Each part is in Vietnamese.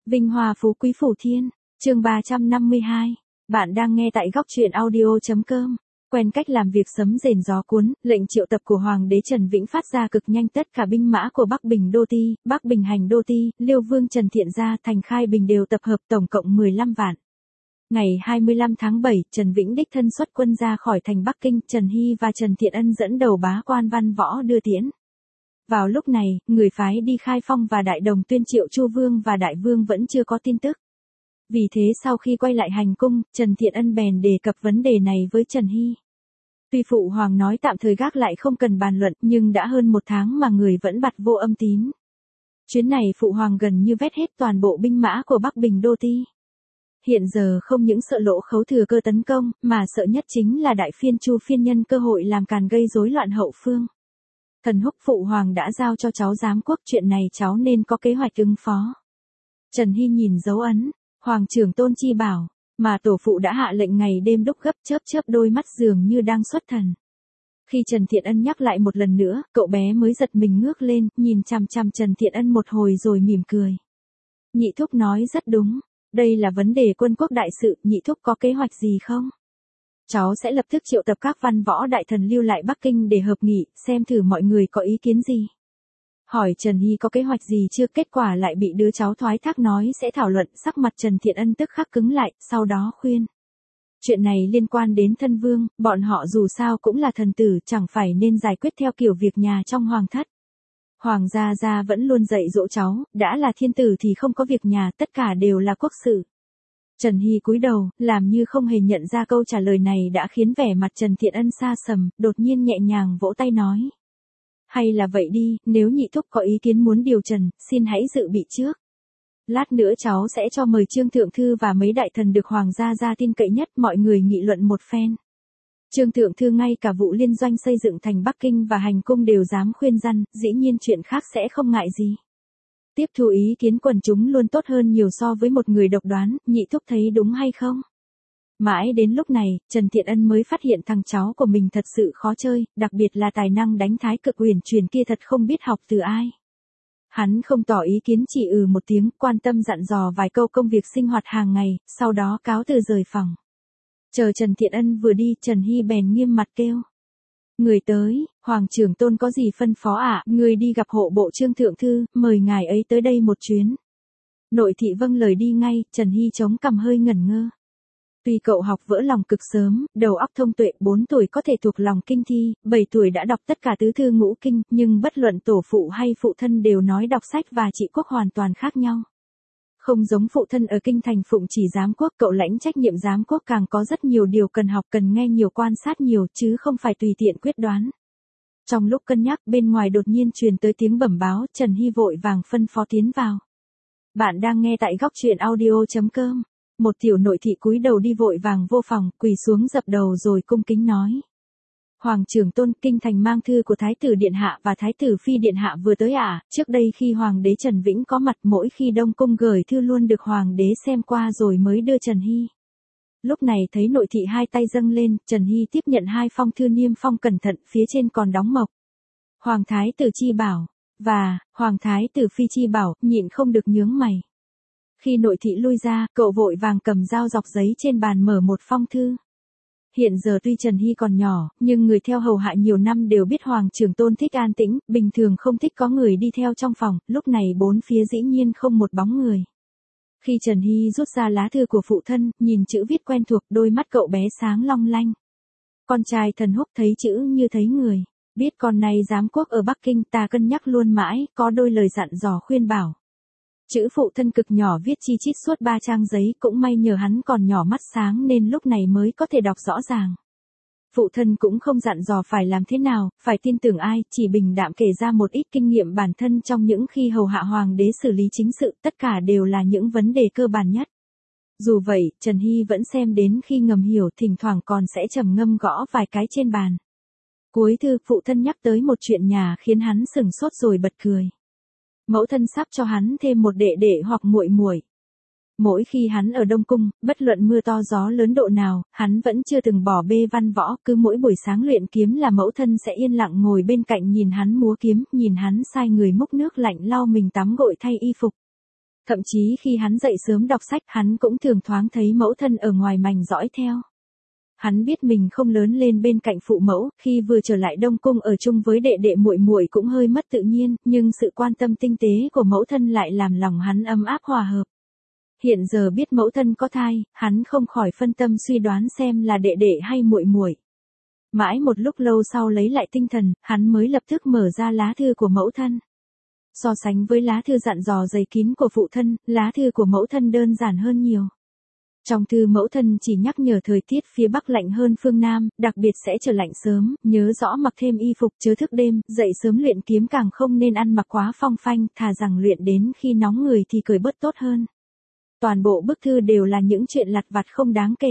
Vinh hoa phú quý phủ thiên, chương 352. Bạn đang nghe tại góc truyện audio.com. Quen cách làm việc sấm rền gió cuốn, lệnh triệu tập của Hoàng đế Trần Vĩnh phát ra cực nhanh, tất cả binh mã của Bắc Bình Đô Ti, Bắc Bình Hành Đô Ti, Liêu Vương Trần Thiện Gia, thành Khai Bình đều tập hợp, tổng cộng 15 vạn. Ngày 25 tháng 7, Trần Vĩnh đích thân xuất quân ra khỏi thành Bắc Kinh, Trần Hy và Trần Thiện Ân dẫn đầu bá quan văn võ đưa tiễn. Vào lúc này, người phái đi Khai Phong và Đại Đồng tuyên triệu Chu Vương và Đại Vương vẫn chưa có tin tức. Vì thế sau khi quay lại hành cung, Trần Thiện Ân bèn đề cập vấn đề này với Trần Hy. Tuy Phụ Hoàng nói tạm thời gác lại không cần bàn luận, nhưng đã hơn một tháng mà người vẫn bặt vô âm tín. Chuyến này Phụ Hoàng gần như vét hết toàn bộ binh mã của Bắc Bình Đô Ti. Hiện giờ không những sợ Lỗ Khấu thừa cơ tấn công, mà sợ nhất chính là Đại Phiên Chu Phiên nhân cơ hội làm càn gây rối loạn hậu phương. Thần húc Phụ Hoàng đã giao cho cháu giám quốc, chuyện này cháu nên có kế hoạch ứng phó. Trần Hy nhìn dấu ấn, Hoàng trưởng Tôn chi bảo, mà tổ phụ đã hạ lệnh ngày đêm đúc gấp, chớp chớp đôi mắt dường như đang xuất thần. Khi Trần Thiện Ân nhắc lại một lần nữa, cậu bé mới giật mình ngước lên, nhìn chằm chằm Trần Thiện Ân một hồi rồi mỉm cười. Nhị thúc nói rất đúng, đây là vấn đề quân quốc đại sự, nhị thúc có kế hoạch gì không? Cháu sẽ lập tức triệu tập các văn võ đại thần lưu lại Bắc Kinh để hợp nghị, xem thử mọi người có ý kiến gì. Hỏi Trần Hy có kế hoạch gì chưa, kết quả lại bị đứa cháu thoái thác nói sẽ thảo luận, sắc mặt Trần Thiện Ân tức khắc cứng lại, sau đó khuyên. Chuyện này liên quan đến thân vương, bọn họ dù sao cũng là thần tử, chẳng phải nên giải quyết theo kiểu việc nhà trong hoàng thất. Hoàng gia vẫn luôn dạy dỗ cháu, đã là thiên tử thì không có việc nhà, tất cả đều là quốc sự. Trần Hy cúi đầu, làm như không hề nhận ra câu trả lời này đã khiến vẻ mặt Trần Thiện Ân xa sầm, đột nhiên nhẹ nhàng vỗ tay nói. Hay là vậy đi, nếu nhị thúc có ý kiến muốn điều trần, xin hãy dự bị trước. Lát nữa cháu sẽ cho mời Trương Thượng Thư và mấy đại thần được Hoàng gia tin cậy nhất, mọi người nghị luận một phen. Trương Thượng Thư ngay cả vụ liên doanh xây dựng thành Bắc Kinh và hành cung đều dám khuyên răn, dĩ nhiên chuyện khác sẽ không ngại gì. Tiếp thu ý kiến quần chúng luôn tốt hơn nhiều so với một người độc đoán, nhị thúc thấy đúng hay không? Mãi đến lúc này, Trần Thiện Ân mới phát hiện thằng cháu của mình thật sự khó chơi, đặc biệt là tài năng đánh thái cực huyền truyền kia thật không biết học từ ai. Hắn không tỏ ý kiến, chỉ một tiếng, quan tâm dặn dò vài câu công việc sinh hoạt hàng ngày, sau đó cáo từ rời phòng. Chờ Trần Thiện Ân vừa đi, Trần Hy bèn nghiêm mặt kêu. Người tới, Hoàng trưởng Tôn có gì phân phó ạ? Người đi gặp hộ bộ Trương Thượng Thư, mời ngài ấy tới đây một chuyến. Nội thị vâng lời đi ngay, Trần Hy chống cằm hơi ngẩn ngơ. Tuy cậu học vỡ lòng cực sớm, đầu óc thông tuệ, 4 tuổi có thể thuộc lòng kinh thi, 7 tuổi đã đọc tất cả tứ thư ngũ kinh, nhưng bất luận tổ phụ hay phụ thân đều nói đọc sách và trị quốc hoàn toàn khác nhau. Không giống phụ thân ở kinh thành phụng chỉ giám quốc, cậu lãnh trách nhiệm giám quốc càng có rất nhiều điều cần học, cần nghe nhiều, quan sát nhiều, chứ không phải tùy tiện quyết đoán. Trong lúc cân nhắc, bên ngoài đột nhiên truyền tới tiếng bẩm báo, Trần Hy vội vàng phân phó tiến vào. Bạn đang nghe tại góc truyện audio.com. Một tiểu nội thị cúi đầu đi vội vàng vô phòng, quỳ xuống dập đầu rồi cung kính nói. Hoàng trưởng Tôn, kinh thành mang thư của Thái tử Điện Hạ và Thái tử Phi Điện Hạ vừa tới ạ. Trước đây khi Hoàng đế Trần Vĩnh có mặt, mỗi khi Đông Cung gửi thư luôn được Hoàng đế xem qua rồi mới đưa Trần Hy. Lúc này thấy nội thị hai tay dâng lên, Trần Hy tiếp nhận hai phong thư, niêm phong cẩn thận, phía trên còn đóng mộc. Hoàng Thái tử chi bảo, và Hoàng Thái tử Phi chi bảo, nhịn không được nhướng mày. Khi nội thị lui ra, cậu vội vàng cầm dao dọc giấy trên bàn mở một phong thư. Hiện giờ tuy Trần Hy còn nhỏ, nhưng người theo hầu hạ nhiều năm đều biết Hoàng trưởng Tôn thích an tĩnh, bình thường không thích có người đi theo trong phòng, lúc này bốn phía dĩ nhiên không một bóng người. Khi Trần Hy rút ra lá thư của phụ thân, nhìn chữ viết quen thuộc, đôi mắt cậu bé sáng long lanh. Con trai thần húc thấy chữ như thấy người, biết con này giám quốc ở Bắc Kinh, ta cân nhắc luôn mãi, có đôi lời dặn dò khuyên bảo. Chữ phụ thân cực nhỏ viết chi chít suốt 3 trang giấy, cũng may nhờ hắn còn nhỏ mắt sáng nên lúc này mới có thể đọc rõ ràng. Phụ thân cũng không dặn dò phải làm thế nào, phải tin tưởng ai, chỉ bình đạm kể ra một ít kinh nghiệm bản thân trong những khi hầu hạ hoàng đế xử lý chính sự, tất cả đều là những vấn đề cơ bản nhất. Dù vậy, Trần Hy vẫn xem đến khi ngầm hiểu, thỉnh thoảng còn sẽ trầm ngâm gõ vài cái trên bàn. Cuối thư, phụ thân nhắc tới một chuyện nhà khiến hắn sửng sốt rồi bật cười. Mẫu thân sắp cho hắn thêm một đệ đệ hoặc muội muội. Mỗi khi hắn ở Đông Cung, bất luận mưa to gió lớn độ nào, hắn vẫn chưa từng bỏ bê văn võ, cứ mỗi buổi sáng luyện kiếm là mẫu thân sẽ yên lặng ngồi bên cạnh nhìn hắn múa kiếm, nhìn hắn sai người múc nước lạnh lau mình tắm gội thay y phục. Thậm chí khi hắn dậy sớm đọc sách, hắn cũng thường thoáng thấy mẫu thân ở ngoài mành dõi theo. Hắn biết mình không lớn lên bên cạnh phụ mẫu, khi vừa trở lại Đông Cung ở chung với đệ đệ muội muội cũng hơi mất tự nhiên, nhưng sự quan tâm tinh tế của mẫu thân lại làm lòng hắn ấm áp hòa hợp. Hiện giờ biết mẫu thân có thai, hắn không khỏi phân tâm suy đoán xem là đệ đệ hay muội muội. Mãi một lúc lâu sau lấy lại tinh thần, hắn mới lập tức mở ra lá thư của mẫu thân. So sánh với lá thư dặn dò dày kín của phụ thân, lá thư của mẫu thân đơn giản hơn nhiều. Trong thư mẫu thân chỉ nhắc nhở thời tiết phía Bắc lạnh hơn phương Nam, đặc biệt sẽ trở lạnh sớm, nhớ rõ mặc thêm y phục chớ thức đêm, dậy sớm luyện kiếm càng không nên ăn mặc quá phong phanh, thà rằng luyện đến khi nóng người thì cởi bớt tốt hơn. Toàn bộ bức thư đều là những chuyện lặt vặt không đáng kể.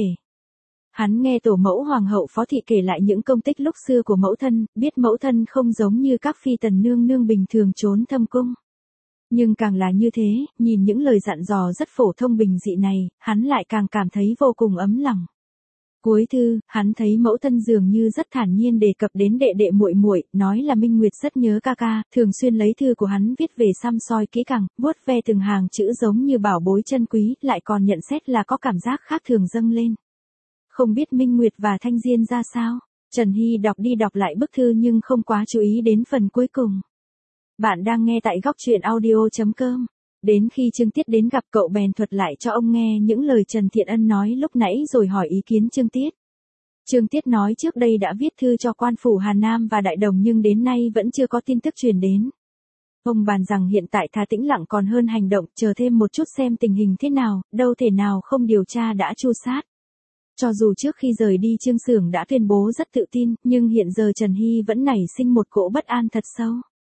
Hắn nghe tổ mẫu hoàng hậu Phó Thị kể lại những công tích lúc xưa của mẫu thân, biết mẫu thân không giống như các phi tần nương nương bình thường trốn thâm cung. Nhưng càng là như thế, nhìn những lời dặn dò rất phổ thông bình dị này, hắn lại càng cảm thấy vô cùng ấm lòng. Cuối thư, hắn thấy mẫu thân dường như rất thản nhiên đề cập đến đệ đệ muội muội, nói là Minh Nguyệt rất nhớ ca ca, thường xuyên lấy thư của hắn viết về săm soi kỹ càng, vuốt ve từng hàng chữ giống như bảo bối chân quý, lại còn nhận xét là có cảm giác khác thường dâng lên. Không biết Minh Nguyệt và Thanh Diên ra sao? Trần Hy đọc đi đọc lại bức thư nhưng không quá chú ý đến phần cuối cùng. Bạn đang nghe tại góc truyện audio.com. Đến khi Trương Tiết đến gặp cậu bèn thuật lại cho ông nghe những lời Trần Thiện Ân nói lúc nãy rồi hỏi ý kiến Trương Tiết. Trương Tiết nói trước đây đã viết thư cho quan phủ Hà Nam và Đại Đồng nhưng đến nay vẫn chưa có tin tức truyền đến. Ông bàn rằng hiện tại thà tĩnh lặng còn hơn hành động, chờ thêm một chút xem tình hình thế nào, đâu thể nào không điều tra đã chu sát. Cho dù trước khi rời đi Trương Xưởng đã tuyên bố rất tự tin, nhưng hiện giờ Trần Hy vẫn nảy sinh một cỗ bất an thật sâu.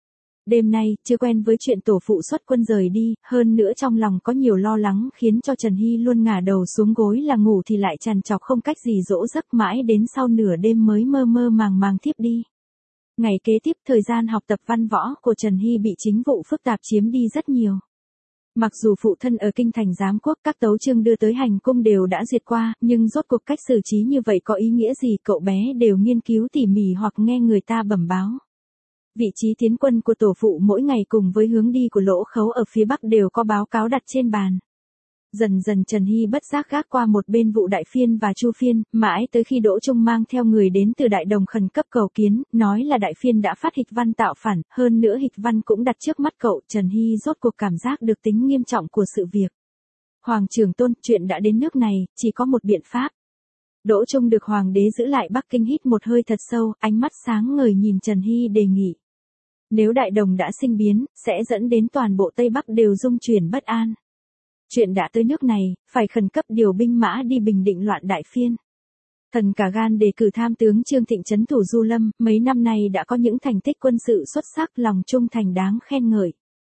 Đêm nay, chưa quen với chuyện tổ phụ xuất quân rời đi, hơn nữa trong lòng có nhiều lo lắng khiến cho Trần Hy luôn ngả đầu xuống gối là ngủ thì lại trằn trọc không cách gì dỗ giấc, mãi đến sau nửa đêm mới mơ mơ màng màng thiếp đi. Ngày kế tiếp thời gian học tập văn võ của Trần Hy bị chính vụ phức tạp chiếm đi rất nhiều. Mặc dù phụ thân ở kinh thành giám quốc các tấu chương đưa tới hành cung đều đã duyệt qua, nhưng rốt cuộc cách xử trí như vậy có ý nghĩa gì cậu bé đều nghiên cứu tỉ mỉ hoặc nghe người ta bẩm báo. Vị trí tiến quân của tổ phụ mỗi ngày cùng với hướng đi của Lỗ Khấu ở phía Bắc đều có báo cáo đặt trên bàn. Dần dần Trần Hy bất giác gác qua một bên vụ Đại Phiên và Chu Phiên, mãi tới khi Đỗ Trung mang theo người đến từ Đại Đồng khẩn cấp cầu kiến, nói là Đại Phiên đã phát hịch văn tạo phản, hơn nữa hịch văn cũng đặt trước mắt cậu, Trần Hy rốt cuộc cảm giác được tính nghiêm trọng của sự việc. Hoàng trưởng tôn, chuyện đã đến nước này, chỉ có một biện pháp. Đỗ Trung được Hoàng đế giữ lại Bắc Kinh hít một hơi thật sâu, ánh mắt sáng ngời nhìn Trần Hy đề nghị. Nếu Đại Đồng đã sinh biến, sẽ dẫn đến toàn bộ Tây Bắc đều rung chuyển bất an. Chuyện đã tới nước này, phải khẩn cấp điều binh mã đi bình định loạn Đại Phiên. Thần cả gan đề cử tham tướng Trương Thịnh trấn thủ Du Lâm, mấy năm nay đã có những thành tích quân sự xuất sắc, lòng trung thành đáng khen ngợi.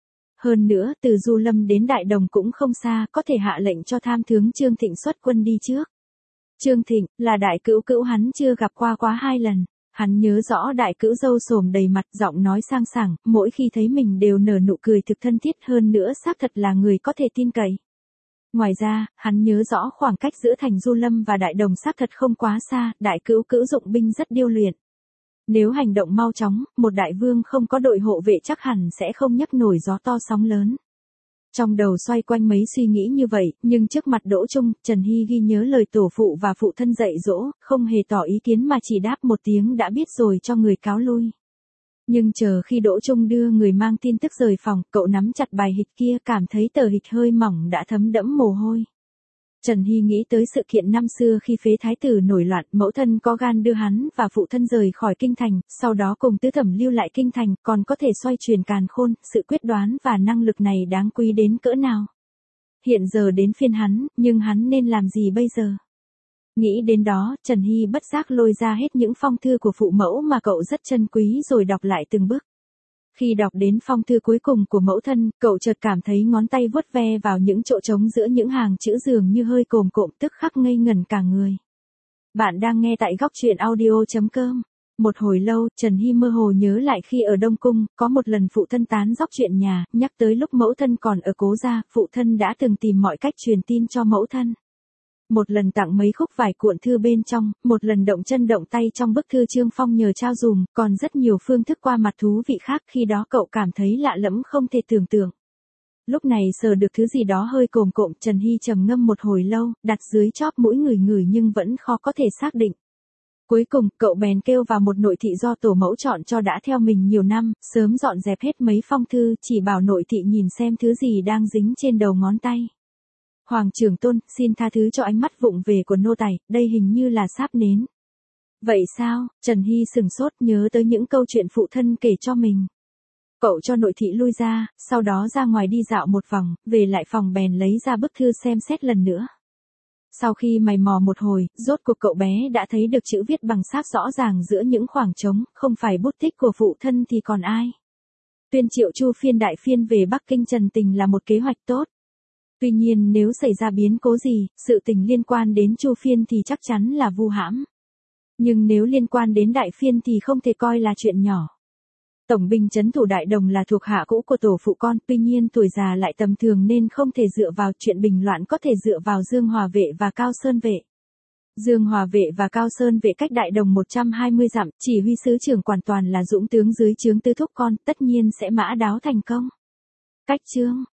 Hơn nữa, từ Du Lâm đến Đại Đồng cũng không xa, có thể hạ lệnh cho tham tướng Trương Thịnh xuất quân đi trước. Trương Thịnh, là đại cữu cữu hắn chưa gặp qua quá 2 lần. Hắn nhớ rõ đại cữu râu xồm đầy mặt, giọng nói sang sảng, mỗi khi thấy mình đều nở nụ cười thực thân thiết, hơn nữa xác thật là người có thể tin cậy. Ngoài ra, hắn nhớ rõ khoảng cách giữa thành Du Lâm và Đại Đồng xác thật không quá xa, đại cữu cữu dụng binh rất điêu luyện. Nếu hành động mau chóng, một đại vương không có đội hộ vệ chắc hẳn sẽ không nhấc nổi gió to sóng lớn. Trong đầu xoay quanh mấy suy nghĩ như vậy, nhưng trước mặt Đỗ Trung, Trần Hy ghi nhớ lời tổ phụ và phụ thân dạy dỗ, không hề tỏ ý kiến mà chỉ đáp một tiếng đã biết rồi cho người cáo lui. Nhưng chờ khi Đỗ Trung đưa người mang tin tức rời phòng, cậu nắm chặt bài hịch kia, cảm thấy tờ hịch hơi mỏng đã thấm đẫm mồ hôi. Trần Hy nghĩ tới sự kiện năm xưa khi phế thái tử nổi loạn, mẫu thân có gan đưa hắn và phụ thân rời khỏi kinh thành, sau đó cùng tứ thẩm lưu lại kinh thành, còn có thể xoay chuyển càn khôn, sự quyết đoán và năng lực này đáng quý đến cỡ nào. Hiện giờ đến phiên hắn, nhưng hắn nên làm gì bây giờ? Nghĩ đến đó, Trần Hy bất giác lôi ra hết những phong thư của phụ mẫu mà cậu rất trân quý rồi đọc lại từng bước. Khi đọc đến phong thư cuối cùng của mẫu thân, cậu chợt cảm thấy ngón tay vuốt ve vào những chỗ trống giữa những hàng chữ dường như hơi cồm cộm, tức khắc ngây ngẩn cả người. Bạn đang nghe tại góc truyện audio.com. Một hồi lâu, Trần Hy mơ hồ nhớ lại khi ở Đông Cung, có một lần phụ thân tán dóc chuyện nhà, nhắc tới lúc mẫu thân còn ở Cố gia, phụ thân đã từng tìm mọi cách truyền tin cho mẫu thân. Một lần tặng mấy khúc vải cuộn thư bên trong, một lần động chân động tay trong bức thư Trương Phong nhờ trao dùm, còn rất nhiều phương thức qua mặt thú vị khác, khi đó cậu cảm thấy lạ lẫm không thể tưởng tượng. Lúc này sờ được thứ gì đó hơi cồm cộm, Trần Hy trầm ngâm một hồi lâu, đặt dưới chóp mũi ngửi nhưng vẫn khó có thể xác định. Cuối cùng, cậu bèn kêu vào một nội thị do tổ mẫu chọn cho đã theo mình nhiều năm, sớm dọn dẹp hết mấy phong thư, chỉ bảo nội thị nhìn xem thứ gì đang dính trên đầu ngón tay. Hoàng trưởng tôn, xin tha thứ cho ánh mắt vụng về của nô tài, đây hình như là sáp nến. Vậy sao? Trần Hy sừng sốt nhớ tới những câu chuyện phụ thân kể cho mình. Cậu cho nội thị lui ra, sau đó ra ngoài đi dạo một vòng, về lại phòng bèn lấy ra bức thư xem xét lần nữa. Sau khi mày mò một hồi, rốt cuộc cậu bé đã thấy được chữ viết bằng sáp rõ ràng giữa những khoảng trống, không phải bút tích của phụ thân thì còn ai. Tuyên triệu Chu Phiên đại phiên về Bắc Kinh Trần Tình là một kế hoạch tốt. Tuy nhiên nếu xảy ra biến cố gì, sự tình liên quan đến Chu Phiên thì chắc chắn là vu hãm. Nhưng nếu liên quan đến đại phiên thì không thể coi là chuyện nhỏ. Tổng binh trấn thủ Đại Đồng là thuộc hạ cũ của tổ phụ con, tuy nhiên tuổi già lại tầm thường nên không thể dựa vào chuyện bình loạn, có thể dựa vào Dương Hòa Vệ và Cao Sơn Vệ. Dương Hòa Vệ và Cao Sơn Vệ cách Đại Đồng 120 dặm, chỉ huy sứ trưởng quản toàn là dũng tướng dưới trướng Tư Thúc con, tất nhiên sẽ mã đáo thành công. Cách chương